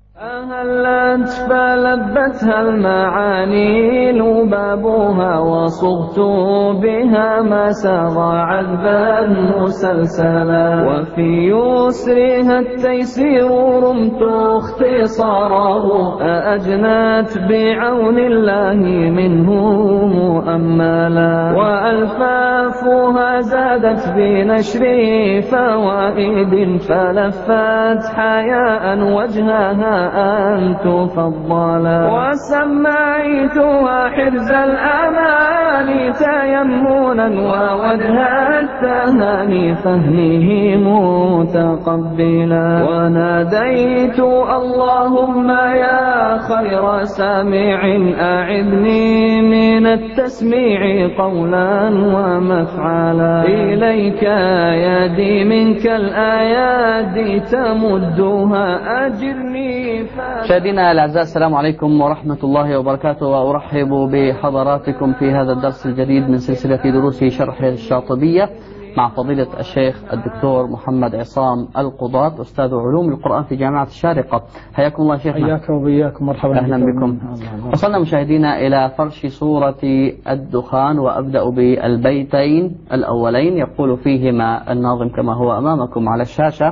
أهلت فلبتها المعاني لبابها وصغت بها ما سرى عذبا مسلسلا وفي يسرها التيسير رمت اختصاره أأجنت بعون الله منه مؤملا وألفافها زادت بنشر فوائد فلفت حياء وجهها أن تفضلا وسميتها حرز الأمان تيمنا ووجه التهاني فهمه متقبلا وناديت اللهم يا خير سامع أعذني من التسميع قولا ومفعلا إليك يدي منك الآيات تمدها أجرني. مشاهدينا الأعزاء، السلام عليكم ورحمة الله وبركاته، وأرحب بحضراتكم في هذا الدرس الجديد من سلسلة دروس شرح الشاطبية مع فضيلة الشيخ الدكتور محمد عصام القضاة، أستاذ علوم القرآن في جامعة الشارقة. حياكم الله شيخنا. حياك وبياكم، مرحبا أهلا بكم. وصلنا مشاهدينا إلى فرش سورة الدخان، وأبدأ بالبيتين الأولين يقول فيهما الناظم كما هو أمامكم على الشاشة: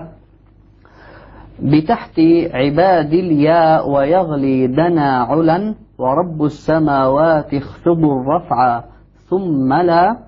بتحت عباد الياء ويغلي دنا علا ورب السماوات اخفض الرفع ثم لا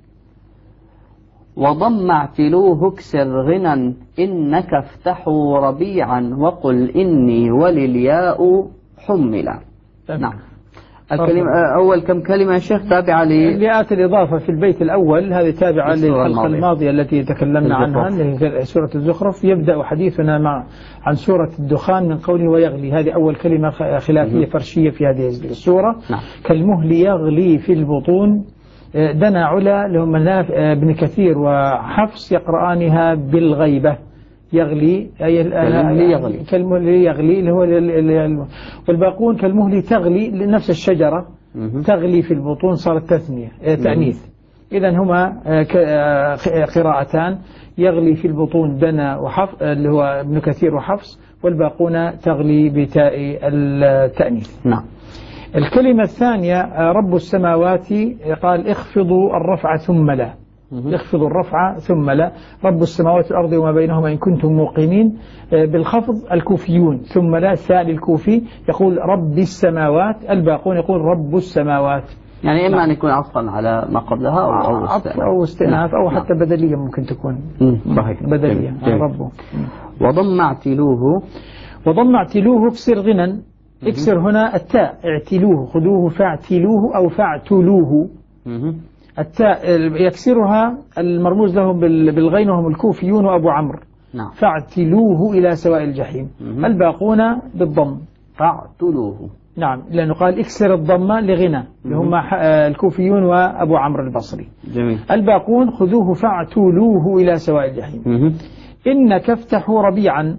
وضم اعتلوه اكسر غنى إنك افتحوا ربيعا وقل إني وللياء حملا. نعم. الكلمة أول كم كلمة يا شيخ تابعة ليات الإضافة في البيت الأول، هذه تابعة للحلقة الماضية التي تكلمنا عنها اللي سورة الزخرف. يبدأ حديثنا عن سورة الدخان من قوله ويغلي، هذه أول كلمة خلافية فرشية في هذه السورة. نعم. كالمهل يغلي في البطون. دنا علا لهم ابن كثير وحفص يقرآنها بالغيبة. يغلي كالمهل يغلي اللي هو والباقون كالمهل تغلي لنفس الشجرة تغلي في البطون، صارت تثنية تأنيث. إذن هما قراءتان: يغلي في البطون دنا وحفص اللي هو ابن كثير وحفص، والباقون تغلي بتاء التأنيث. نعم. الكلمة الثانية رب السماوات، قال اخفضوا الرفع ثم لا. يخفض الرفع ثم لا. رب السماوات والأرض وما بينهما إن كنتم موقنين. بالخفض الكوفيون، ثم لا الثاني الكوفي يقول رب السماوات، الباقون يقول رب السماوات. يعني إما أن يكون عطفا على ما قبلها أو استئناف أو حتى بدلية ممكن تكون. صحيح. بدلية. ربه. وضم اعتلوه. وضم اعتلوه اكسر غنى. اكسر هنا التاء، اعتلوه، خذوه فاعتلوه أو فاعتلوه. التاء يكسرها المرموز لهم بالغين وهم الكوفيون وأبو عمرو. نعم. فاعتلوه إلى سواء الجحيم. الباقون بالضم فاعتلوه. نعم، لأنه قال اكسر الضمة لغنى اللي هم الكوفيون وأبو عمرو البصري. جميل. الباقون خذوه فاعتلوه إلى سواء الجحيم. إنك افتحوا ربيعا.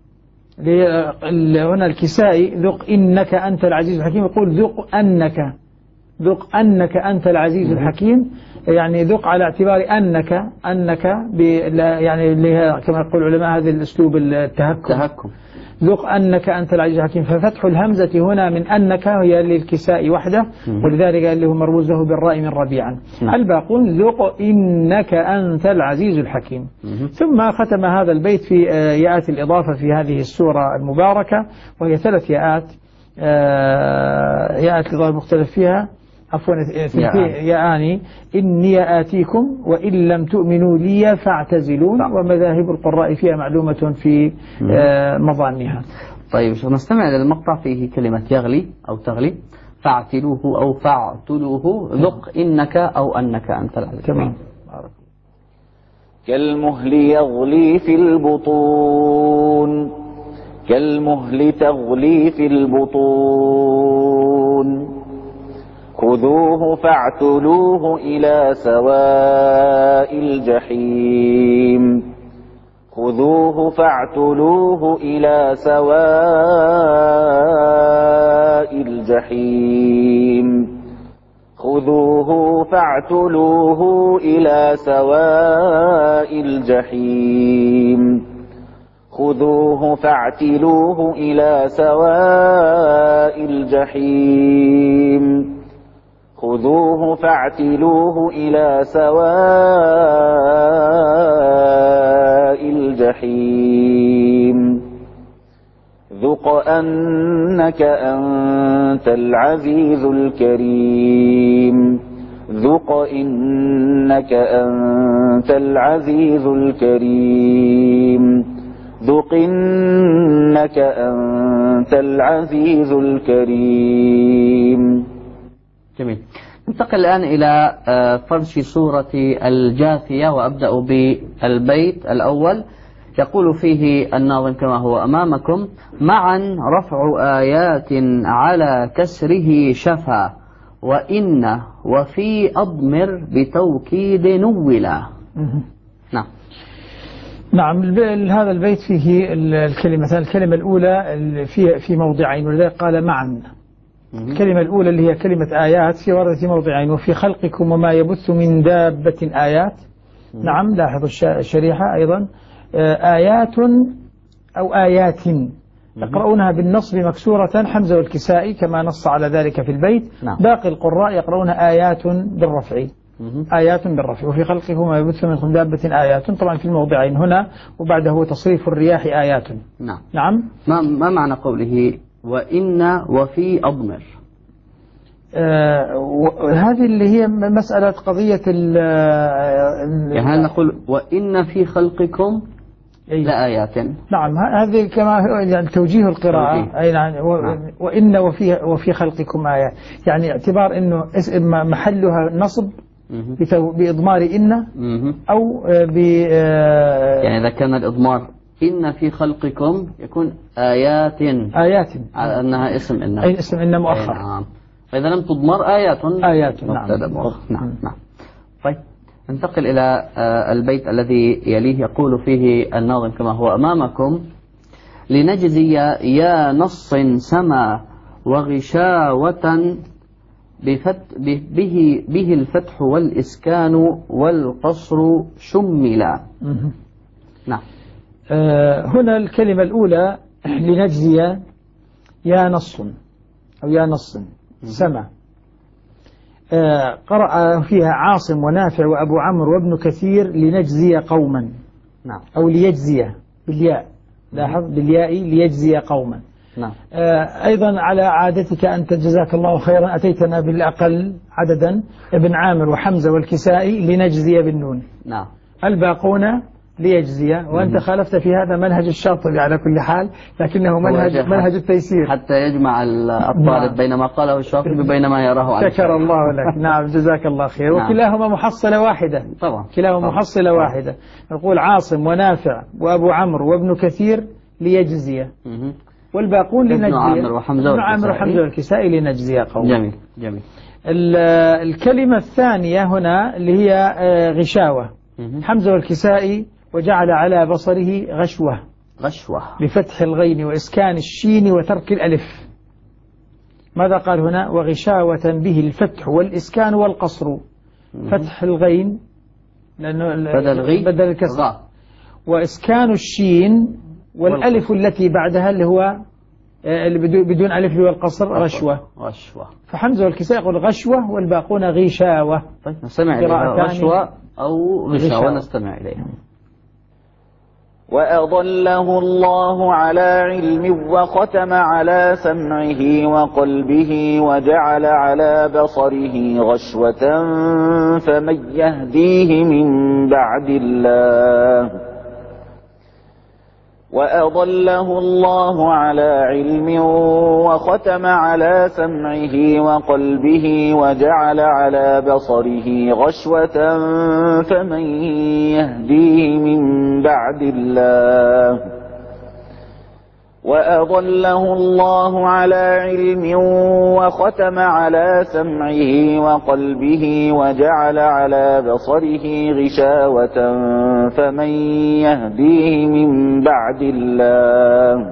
هنا الكسائي ذق إنك أنت العزيز الحكيم، يقول ذق أنك أنت العزيز الحكيم، يعني ذق على اعتبار أنك يعني كما يقول العلماء هذا الأسلوب التهكم. ذق أنك أنت العزيز الحكيم، ففتح الهمزة هنا من أنك هي للكساء وحده، ولذلك اللي هو مرموز له بالراء من ربيعا. الباقون ذق إنك أنت العزيز الحكيم. ثم ختم هذا البيت في ياءات الإضافة في هذه السورة المباركة، وهي 3 ياءات. ياءات الإضافة المختلف فيها عفوا ياءان: إني آتيكم وإن لم تؤمنوا لي فاعتزلون، ومذاهب القراء فيها معلومة في مظانها. طيب نستمع إلى المقطع فيه كلمة يغلي أو تغلي، فاعتلوه أو فاعتلوه، ذق إنك أو أنك أنت العزيز. تمام. كالمهل يغلي في البطون، كالمهل تغلي في البطون، خذوه فاعتلوه إلى سواء الجحيم، خذوه فاعتلوه إلى سواء الجحيم، خذوه فاعتلوه إلى سواء الجحيم، خذوه فاعتلوه إلى سواء الجحيم خذوه فاعتلوه إلى سواء الجحيم ذق أنك أنت العزيز الكريم ذق إنك أنت العزيز الكريم ذق إنك أنت العزيز الكريم. جميل. ننتقل الآن إلى فرش سورة الجاثية، وأبدأ بالبيت الأول. يقول فيه الناظم كما هو أمامكم: معا رفع آيات على كسره شفا وإن وفي أضمر بتوكيد نولا. نعم. نعم. هذا البيت فيه الكلمة الأولى في موضعين، ولذلك قال معا. الكلمة الأولى اللي هي كلمة آيات في وردت في موضعين: وفي خلقكم وما يبث من دابة آيات. نعم. لاحظوا الشريحة أيضا آيات أو آيات يقرؤونها بالنصب مكسورة حمزة والكسائي كما نص على ذلك في البيت. نعم. باقي القراء يقرؤون آيات بالرفع. آيات بالرفع. وفي خلقكم وما يبث من دابة آيات، طبعا في الموضعين هنا، وبعده تصريف الرياح آيات. نعم. نعم. ما معنى قوله وإن وفي أضمر؟ هذه اللي هي مسألة قضية يعني هل نقول وإن في خلقكم لآيات؟ نعم. هذه كما يعني توجيه القراءة. أي نعم. وإن وفي خلقكم آيات، يعني اعتبار إنه محلها نصب بإضمار إن أو يعني إذا كان الإضمار إن في خلقكم يكون آيات على أنها اسم إن. أي اسم إن مؤخر. نعم. فإذا لم تضمر آيات. نعم. نعم. طيب ننتقل إلى البيت الذي يليه. يقول فيه الناظم كما هو أمامكم: لنجزي يا نص سما وغشاوة به الفتح والإسكان والقصر شملا. نعم. هنا الكلمة الأولى لنجزي يا نص أو يا نص سما، قرأ فيها عاصم ونافع وأبو عمرو وابن كثير لنجزي قوما. نعم. أو ليجزي بالياء، لاحظ بالياء ليجزي قوما. نعم. أيضا على عادتك أنت جزاك الله خيرا أتيتنا بالأقل عددا، ابن عامر وحمزة والكسائي لنجزي بالنون. نعم. الباقون ليجزي، وأنت خالفت في هذا منهج الشاطبي على كل حال، لكنه منهج التيسير حتى يجمع الطالب بين ما قاله الشاطبي بين ما يراه على شكر الله لك. نعم جزاك الله خير. نعم. وكلاهما محصلة واحدة. طبعا. كلاهما محصلة واحدة. نقول عاصم ونافع وأبو عمرو وابن كثير ليجزي، والباقون لنجزي. ابن عامر وحمزة والكسائي لنجزي قوم. جميل. جميل. الكلمة الثانية هنا اللي هي غشاوة. حمزة والكسائي وجعل على بصره غشوة بفتح الغين وإسكان الشين وترك الألف. ماذا قال هنا؟ وغشاوة به الفتح والإسكان والقصر. فتح الغين لأنه بدل الكسر، وإسكان الشين والألف التي بعدها اللي هو اللي بدون ألف اللي هو القصر غشوة. فحمزة والكسائي يقول غشوة والباقون غشاوة. طيب نستمع إليها. غشوة أو غشاوة نستمع إليها. وأضله الله على علم وختم على سمعه وقلبه وجعل على بصره غشوة فمن يهديه من بعد الله. وأضله الله على علم وختم على سمعه وقلبه وجعل على بصره غشوة فمن يهديه من بعد الله. وأضله الله على علم وختم على سمعه وقلبه وجعل على بصره غشاوة فمن يهديه من بعد الله.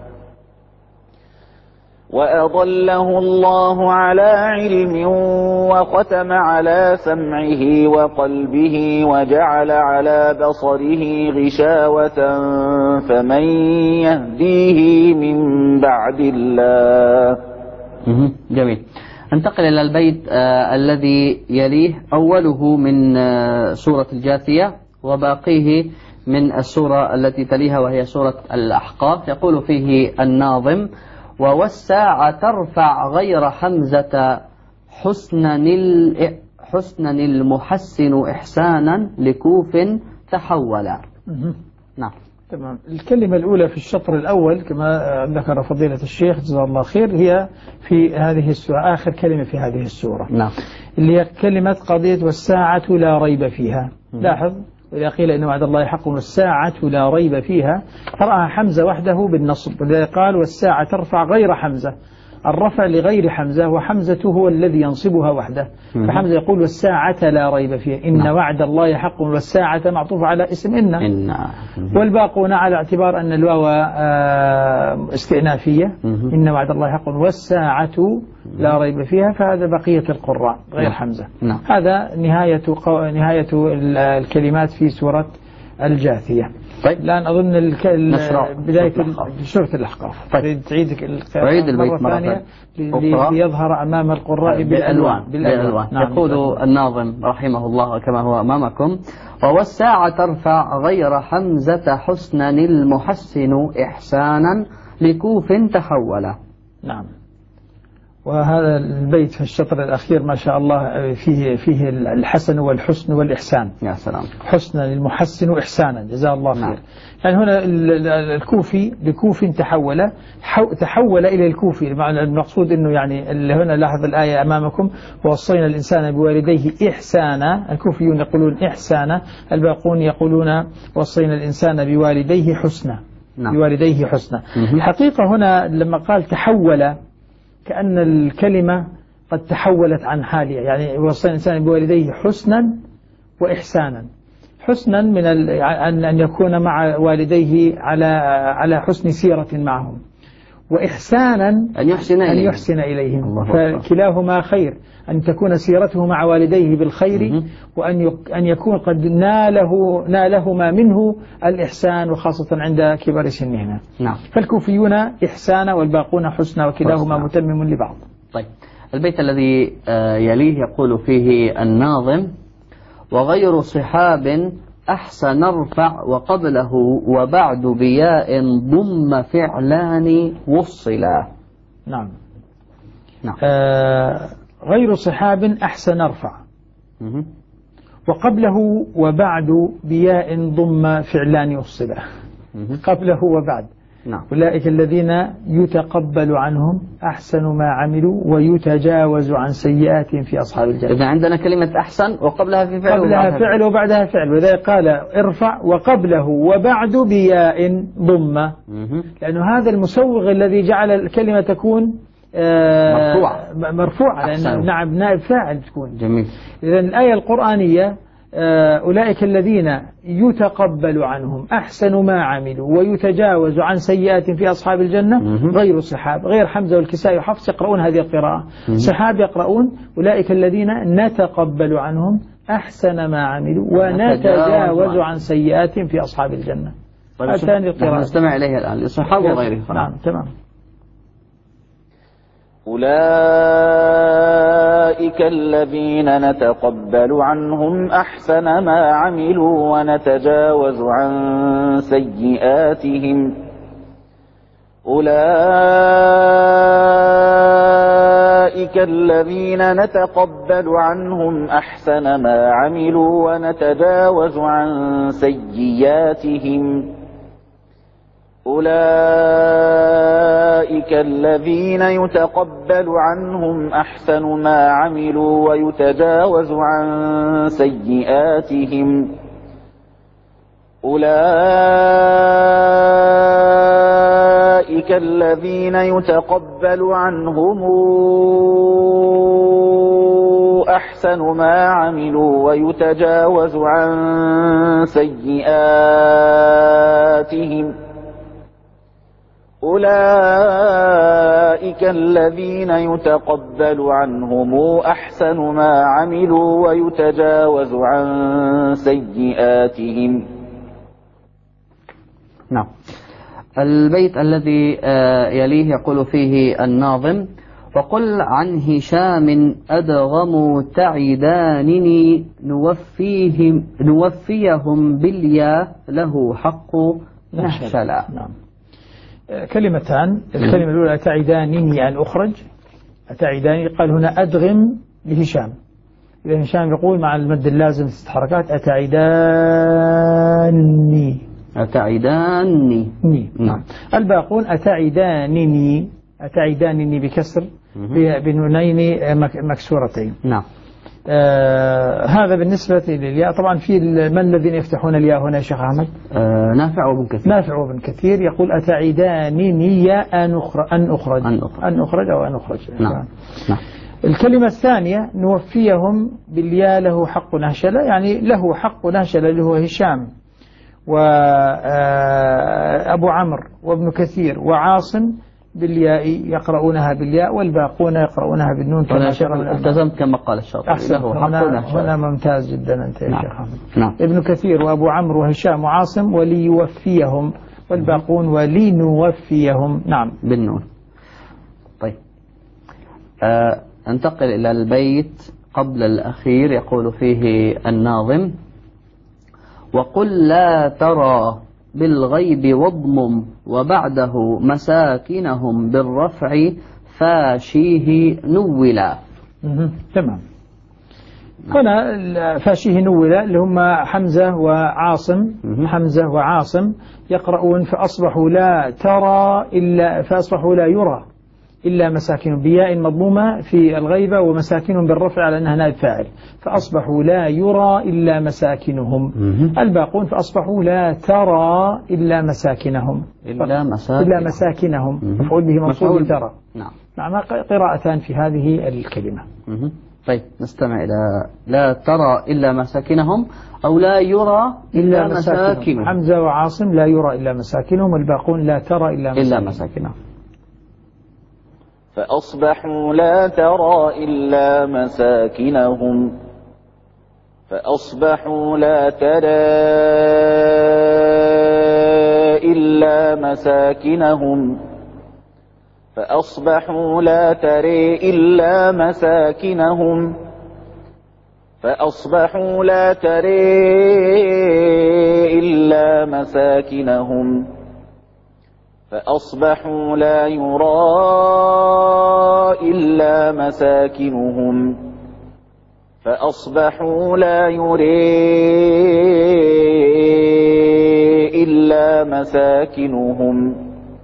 وأضله الله على علم وختم على سمعه وقلبه وجعل على بصره غشاوة فمن يهديه من بعد الله. جميل. انتقل إلى البيت الذي يليه، أوله من سورة الجاثية وباقيه من السورة التي تليها وهي سورة الأحقاف. يقول فيه الناظم: ووساع ترفع غير حمزة حسنا المحسن إحسانا لكوف تحولا. نعم. تمام. الكلمة الأولى في الشطر الأول كما ذكر فضيلة الشيخ جزاه الله خير هي في هذه السورة، آخر كلمة في هذه السورة. نعم. اللي هي كلمة قضية والساعة لا ريب فيها. لاحظ إذا قيل إن وعد الله حق والساعة لا ريب فيها قرأها حمزة وحده بالنصب، ولذلك قال والساعة ترفع غير حمزة، الرفع لغير حمزة وحمزة هو الذي ينصبها وحده، فحمزة يقول والساعة لا ريب فيها إن وعد الله حق، والساعة معطوف على اسم إن والباقون على اعتبار أن الواو استئنافية، إن وعد الله حق والساعة لا ريب فيها، فهذا بقية القراء غير حمزة. هذا نهاية الكلمات في سورة الجاثية. طيب. الآن أظن بداية سورة الأحقاف. طيب. تعيد البيت مرة ثانية ليظهر أمام القراء بالألوان. نعم. يقول الناظم رحمه الله كما هو أمامكم: ووالساعة ترفع غير حمزة حسنا المحسن إحسانا لكوف تحولا. نعم. وهذا البيت في الشطر الأخير ما شاء الله فيه الحسن والحسن والإحسان. يا سلام. حسنا المحسن إحسانا جزاه الله خير. يعني هنا الكوفي لكوف تحول إلى الكوفي، المقصود أنه يعني اللي هنا لاحظ الآية أمامكم: ووصينا الإنسان بوالديه إحسانا، الكوفيون يقولون إحسانا، الباقون يقولون وصينا الإنسان بوالديه حسنا. بوالديه حسنا. الحقيقة هنا لما قال تحول كأن الكلمة قد تحولت عن حالها، يعني وصينا الإنسان بوالديه حسنا وإحسانا. حسنا من أن يكون مع والديه على حسن سيرة معهم، وإحسانا أن يحسن إليهم، فكلاهما خير، أن تكون سيرته مع والديه بالخير، وأن يكون قد نالهما منه الإحسان، وخاصة عند كبر سنهما. نعم. فالكوفيون إحسانا والباقون حسنا، وكلاهما متمم لبعض. طيب. البيت الذي يليه يقول فيه الناظم: وغير صحاب أحسن ارفع وقبله وبعد بياء ضم فعلان وصلا. نعم. غير صحاب أحسن ارفع وقبله وبعد بياء ضم فعلان وصلا. قبله وبعد. نعم. أولئك الذين يتقبل عنهم أحسن ما عملوا ويتجاوز عن سيئاتهم في أصحاب الجنة. إذا عندنا كلمة أحسن وقبلها في فعل، قبلها فعل وبعدها فعل، وذلك قال ارفع وقبله وبعد بياء ضم، لأنه هذا المسوغ الذي جعل الكلمة تكون مرفوعة لأنه نعم نائب فاعل تكون. جميل. إذا الآية القرآنية أولئك الذين يتقبل عنهم أحسن ما عملوا ويتجاوز عن سيئات في أصحاب الجنة غير صحاب، غير حمزة والكسائي وحفص يقرؤون هذه القراءة، صحاب يقرؤون أولئك الذين نتقبل عنهم أحسن ما عملوا ونتجاوز عن سيئات في أصحاب الجنة. هاتان القراءة نستمع إليها الآن للصحاب وغيره. نعم. تمام. أولئك الذين نتقبل عنهم أحسن ما عملوا ونتجاوز عن سيئاتهم. أولئك الذين نتقبل عنهم أحسن ما عملوا ونتجاوز عن سيئاتهم. أولئك الذين يتقبل عنهم أحسن ما عملوا ويتجاوز عن سيئاتهم. أولئك الذين يتقبل عنهم أحسن ما عملوا ويتجاوز عن سيئاتهم. أولئك الذين يتقبل عنهم أحسن ما عملوا ويتجاوز عن سيئاتهم. نعم. البيت الذي يليه يقول فيه الناظم: وقل عن هشام أدغم تعدانني نوفيهم باليا له حق نحشلا. نعم. كلمتان، الكلمة الأولى أتعدانني أن أخرج، أتعداني قال هنا أدغم لهشام، إذا هشام يقول مع المد اللازم 6 حركات أتعداني نعم. الباقون أتعدانني بكسر بنونين مكسورتين. نعم. هذا بالنسبة للياء. طبعا في من الذين يفتحون الياء هنا يا شيخ أحمد؟ نافع وابن كثير يقول أتعدانني أن أخرج أو أن أخرج. نعم. الكلمة الثانية نوفيهم بالياء له حق نهشلة، يعني له حق نهشلة اللي هو هشام وأبو عمرو وابن كثير وعاصم بالياء يقرؤونها بالياء، والباقون يقرؤونها بالنون كما التزمت كما قال الشاطبي. هنا ممتاز جدا أنت يا شيخ أحمد. نعم. ابن كثير وأبو عمرو وهشام وعاصم وليوفيهم، والباقون ولنوفيهم. نعم بالنون. طيب انتقل إلى البيت قبل الأخير يقول فيه الناظم: وقل لا ترى بالغيب واضمم وبعده مساكنهم بالرفع فاشيه نولا. تمام. هنا فاشيه نولا اللي هم حمزة وعاصم يقرؤون فأصبحوا لا يرى إلا مساكنهم بياء مضمومة في الغيبة ومساكنهم بالرفع على أنها نائب فاعل، فأصبحوا لا يرى إلا مساكنهم. الباقون فأصبحوا لا ترى إلا مساكنهم مفعول به منصوب ترى. نعم. قراءتان في هذه الكلمة. طيب نستمع إلى لا ترى إلا مساكنهم أو لا يرى إلا مساكنهم. حمزة وعاصم لا يرى إلا مساكنهم، والباقون لا ترى إلا مساكنهم. فأصبحوا لا ترى إلا مساكنهم فأصبحوا لا ترى إلا مساكنهم فأصبحوا لا ترى إلا مساكنهم فأصبحوا لا ترى إلا مساكنهم فأصبحوا لا يرى إلا مساكنهم فأصبحوا لا يرى إلا مساكنهم.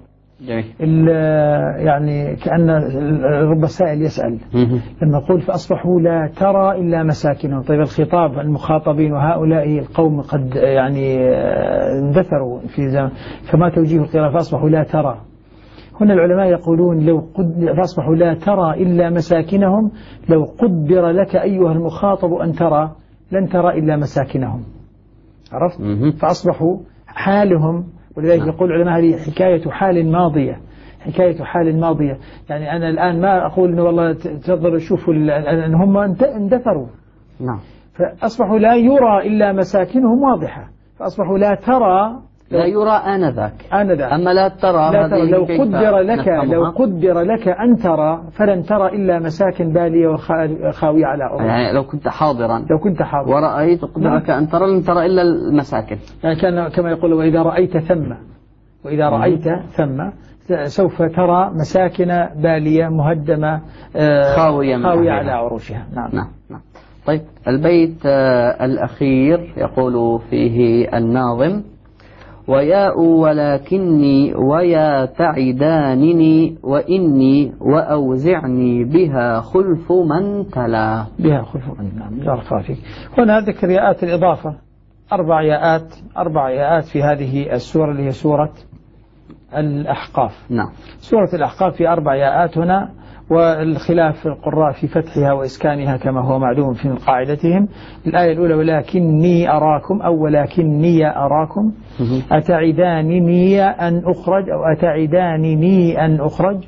يعني كأن رب سائل يسأل لما يقول فأصبحوا لا ترى إلا مساكنهم. طيب الخطاب المخاطبين وهؤلاء القوم قد يعني اندثروا في زمان، فما توجيه القراءة فأصبحوا لا ترى؟ هنا العلماء يقولون فأصبحوا لا ترى إلا مساكنهم، لو قدر لك أيها المخاطب أن ترى لن ترى إلا مساكنهم. عرفت؟ فأصبحوا حالهم، ولذلك يقول العلماء هذه حكاية حال ماضية. يعني أنا الآن ما أقول إنه والله تفضلوا شوفوا أن هم اندثروا. نعم. فأصبحوا لا يرى إلا مساكنهم واضحة، فأصبحوا لا ترى لا يرى آنذاك. أما لا ترى لو قدر لك أن ترى فلن ترى إلا مساكن بالية وخاوية على أرض. يعني لو كنت حاضرا ورأيت قدرك أن ترى لن ترى إلا المساكن. يعني كان كما يقول وإذا رأيت ثم سوف ترى مساكن بالية مهدمة خاوية على عروشها. نعم. طيب البيت الأخير يقول فيه الناظم: وياء ولكني ويا تعدانني وإني وأوزعني بها خلف من تلا. نعم. جارفا فيك. هنا ذكر ياءات الإضافة 4 ياءات في هذه السورة اللي هي سورة الأحقاف. نعم. سورة الأحقاف في 4 ياءات هنا، والخلاف القراء في فتحها وإسكانها كما هو معلوم في قاعدتهم. الآية الأولى ولكني أراكم أو ولكني أراكم أتعدانني أن أخرج أو أتعدانني أن أخرج،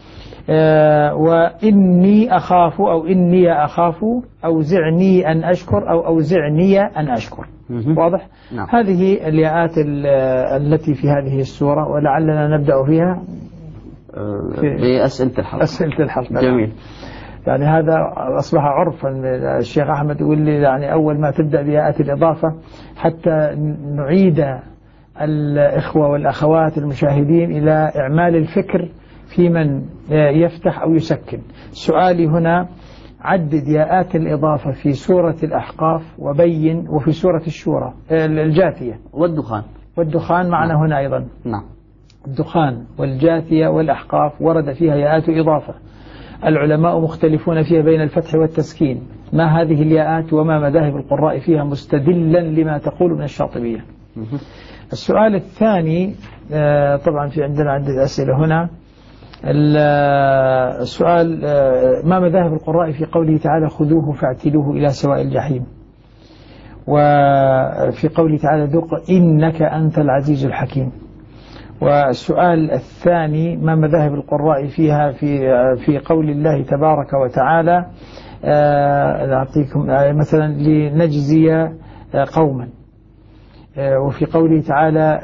وإني أخاف أو إني أخاف أوزعني أن أشكر أو أوزعني أن أشكر. واضح؟ نعم. هذه الياءات التي في هذه السورة، ولعلنا نبدأ فيها بأسئلة الحلقة. أسئلة الحلقة. جميل. يعني هذا أصبح عرفا. الشيخ أحمد يقول لي يعني أول ما تبدأ بياءات الإضافة حتى نعيد الإخوة والأخوات المشاهدين إلى إعمال الفكر في من يفتح أو يسكن. سؤالي هنا عدد ياءات الإضافة في سورة الأحقاف وبين، وفي سورة الشورى الجاثية والدخان معنا هنا أيضا. نعم. الدخان والجاثية والأحقاف ورد فيها ياءات إضافة، العلماء مختلفون فيها بين الفتح والتسكين. ما هذه الياءات وما مذاهب القراء فيها مستدلا لما تقول من الشاطبية؟ السؤال الثاني طبعا في عندنا عدة أسئلة هنا. السؤال ما مذاهب القراء في قوله تعالى خذوه فاعتلوه إلى سواء الجحيم، وفي قوله تعالى ذق إنك أنت العزيز الحكيم. والسؤال الثاني ما مذاهب القراء فيها في قول الله تبارك وتعالى نعطيكم مثلا لنجزي قوما، وفي قوله تعالى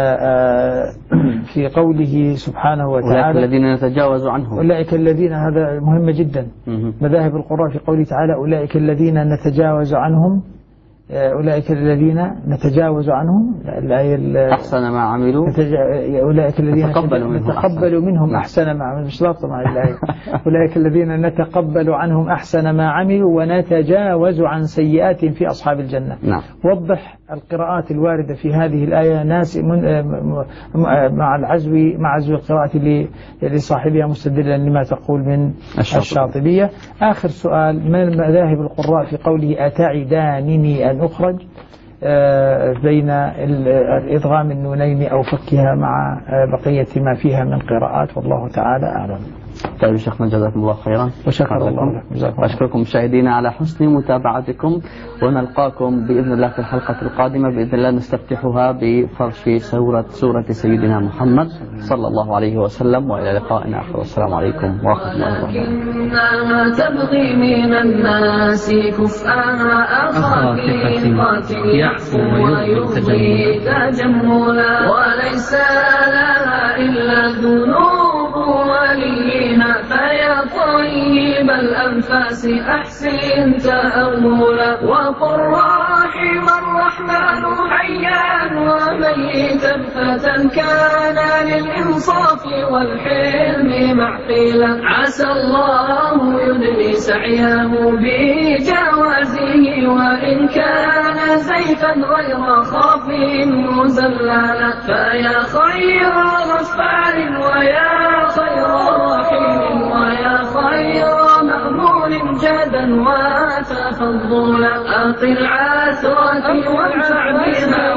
في قوله سبحانه وتعالى أولئك الذين نتجاوز عنهم. أولئك الذين، هذا مهم جدا. مذاهب القراء في قوله تعالى أولئك الذين نتجاوز عنهم، أولئك الذين نتجاوز عنهم الآية أحسن ما عملوا، أولئك الذين نتقبل منهم أحسن ما عملوا، مش ضابطة مع الآية. أولئك الذين نتقبل عنهم أحسن ما عملوا ونتجاوز عن سيئات في أصحاب الجنة. نعم. وضح القراءات الواردة في هذه الآية ناس مع عزو القراءة لصاحبها مستدلا لما تقول من الشاطبية. آخر سؤال ما مذاهب القراء في قوله أتعدانني أن أخرج بين الإدغام النونين أو فكها مع بقية ما فيها من قراءات، والله تعالى أعلم. طيب شيخنا جزاكم الله خيرا. وشكر الله لكم. وأشكركم مشاهدينا على حسن متابعتكم، ونلقاكم بإذن الله في الحلقة القادمة بإذن الله نستفتحها بفرش سورة سيدنا محمد صلى الله عليه وسلم، وإلى لقاء آخر، والسلام عليكم ورحمة الله وبركاته. لكنها تبغي من الناس كفءها أخاقيقة يعفو ويبغي تجملا، وليس لها إلا ذنوب وليها، فيا طيب الأنفاس أحسن تأملا، وقل رحم الرحمن حيا وميتا فتى كان للإنصاف والحلم معقلا، عسى الله يدني سعيه بجوازه، وإن كان زيفا غير خاف مزللا، فيا خير غفار ويا خير رحيم ويا خير مأمون جدا وتفضلا، أقل عثرة وانفع بها